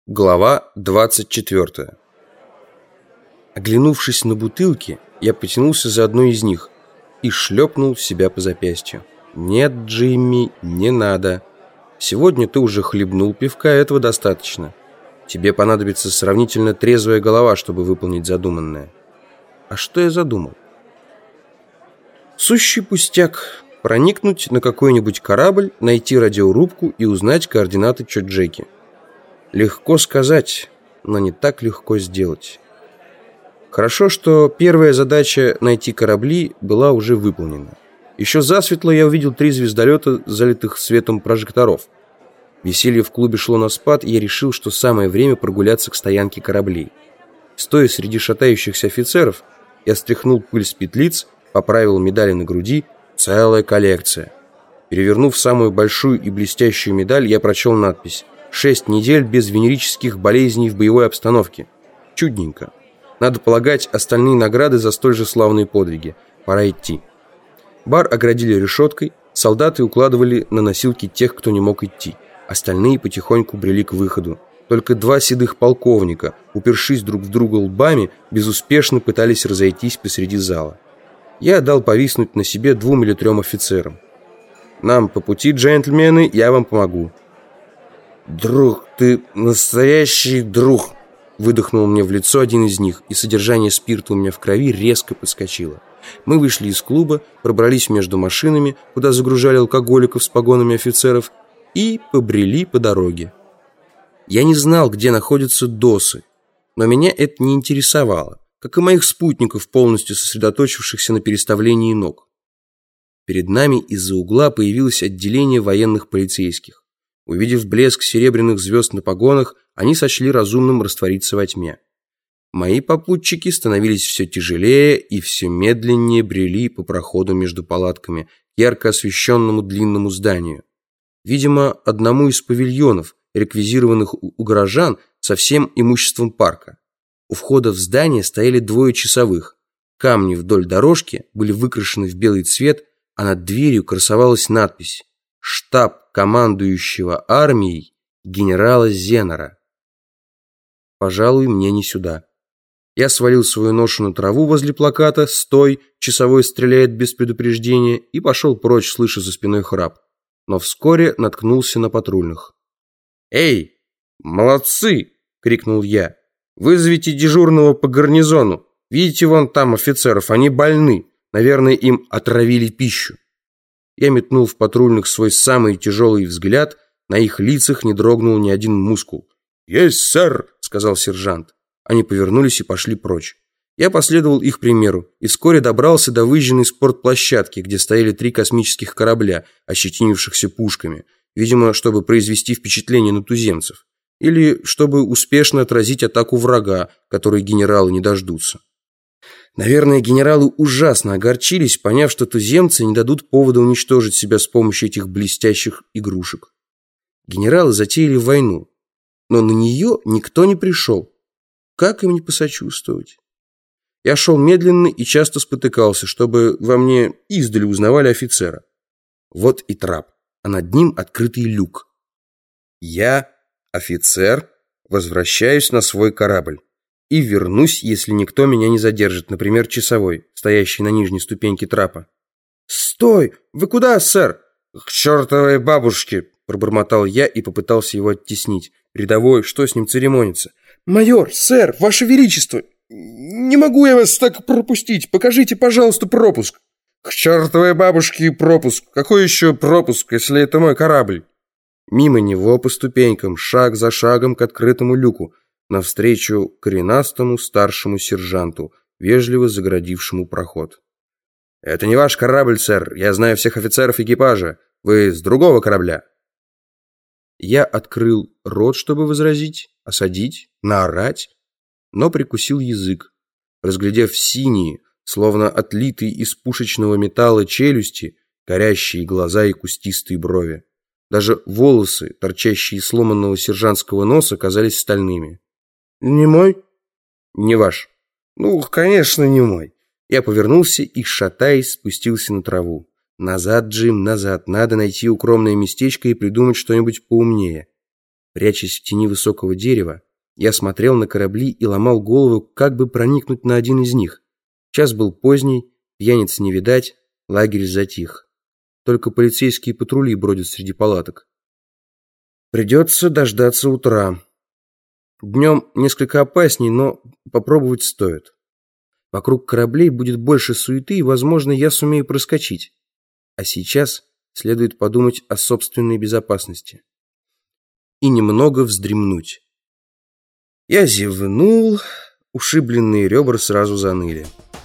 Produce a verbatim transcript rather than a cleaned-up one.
Глава двадцать четвёртая. Оглянувшись на бутылки, я потянулся за одной из них и шлепнул себя по запястью. «Нет, Джимми, не надо. Сегодня ты уже хлебнул пивка, этого достаточно. Тебе понадобится сравнительно трезвая голова, чтобы выполнить задуманное». А что я задумал? Сущий пустяк. Проникнуть на какой-нибудь корабль, найти радиорубку и узнать координаты Чоджеки. Легко сказать, но не так легко сделать. Хорошо, что первая задача найти корабли была уже выполнена. Еще засветло я увидел три звездолета, залитых светом прожекторов. Веселье в клубе шло на спад, и я решил, что самое время прогуляться к стоянке кораблей. Стоя среди шатающихся офицеров, я стряхнул пыль с петлиц, поправил медали на груди. Целая коллекция. Перевернув самую большую и блестящую медаль, я прочел надпись: «Шесть недель без венерических болезней в боевой обстановке». Чудненько. Надо полагать, остальные награды за столь же славные подвиги. Пора идти. Бар оградили решеткой, солдаты укладывали на носилки тех, кто не мог идти. Остальные потихоньку брели к выходу. Только два седых полковника, упершись друг в друга лбами, безуспешно пытались разойтись посреди зала. Я дал повиснуть на себе двум или трем офицерам. «Нам по пути, джентльмены, я вам помогу». «Друг, ты настоящий друг!» Выдохнул мне в лицо один из них, и содержание спирта у меня в крови резко подскочило. Мы вышли из клуба, пробрались между машинами, куда загружали алкоголиков с погонами офицеров, и побрели по дороге. Я не знал, где находятся досы, но меня это не интересовало, как и моих спутников, полностью сосредоточившихся на переставлении ног. Перед нами из-за угла появилось отделение военных полицейских. Увидев блеск серебряных звезд на погонах, они сочли разумным раствориться во тьме. Мои попутчики становились все тяжелее и все медленнее брели по проходу между палатками к ярко освещенному длинному зданию. Видимо, одному из павильонов, реквизированных у горожан со всем имуществом парка. У входа в здание стояли двое часовых. Камни вдоль дорожки были выкрашены в белый цвет, а над дверью красовалась надпись: «Штаб командующего армией генерала Зеннера». Пожалуй, мне не сюда. Я свалил свою ношу на траву возле плаката «Стой! Часовой стреляет без предупреждения» и пошел прочь, слыша за спиной храп. Но вскоре наткнулся на патрульных. «Эй, молодцы!» — крикнул я. «Вызовите дежурного по гарнизону. Видите, вон там офицеров, они больны. Наверное, им отравили пищу». Я метнул в патрульных свой самый тяжелый взгляд. На их лицах не дрогнул ни один мускул. «Есть, сэр!» — сказал сержант. Они повернулись и пошли прочь. Я последовал их примеру и вскоре добрался до выжженной спортплощадки, где стояли три космических корабля, ощетинившихся пушками, видимо, чтобы произвести впечатление на туземцев, или чтобы успешно отразить атаку врага, которой генералы не дождутся. Наверное, генералы ужасно огорчились, поняв, что туземцы не дадут повода уничтожить себя с помощью этих блестящих игрушек. Генералы затеяли войну, но на нее никто не пришел. Как им не посочувствовать? Я шел медленно и часто спотыкался, чтобы во мне издали узнавали офицера. Вот и трап, а над ним открытый люк. Я, офицер, возвращаюсь на свой корабль. И вернусь, если никто меня не задержит, например, часовой, стоящий на нижней ступеньке трапа. «Стой! Вы куда, сэр?» «К чертовой бабушке!» – пробормотал я и попытался его оттеснить. Рядовой, что с ним церемониться? «Майор, сэр, ваше величество! Не могу я вас так пропустить! Покажите, пожалуйста, пропуск!» «К чертовой бабушке и пропуск! Какой еще пропуск, если это мой корабль?» Мимо него по ступенькам, шаг за шагом к открытому люку, навстречу коренастому старшему сержанту, вежливо загородившему проход. «Это не ваш корабль, сэр. Я знаю всех офицеров экипажа. Вы с другого корабля». Я открыл рот, чтобы возразить, осадить, наорать, но прикусил язык, разглядев синие, словно отлитые из пушечного металла челюсти, горящие глаза и кустистые брови. Даже волосы, торчащие из сломанного сержантского носа, казались стальными. «Не мой?» «Не ваш». «Ну, конечно, не мой». Я повернулся и, шатаясь, спустился на траву. «Назад, Джим, назад. Надо найти укромное местечко и придумать что-нибудь поумнее». Прячась в тени высокого дерева, я смотрел на корабли и ломал голову, как бы проникнуть на один из них. Час был поздний, пьяниц не видать, лагерь затих. Только полицейские патрули бродят среди палаток. Придется дождаться утра. Днем несколько опасней, но попробовать стоит. Вокруг кораблей будет больше суеты, и, возможно, я сумею проскочить. А сейчас следует подумать о собственной безопасности. И немного вздремнуть. Я зевнул, ушибленные ребра сразу заныли.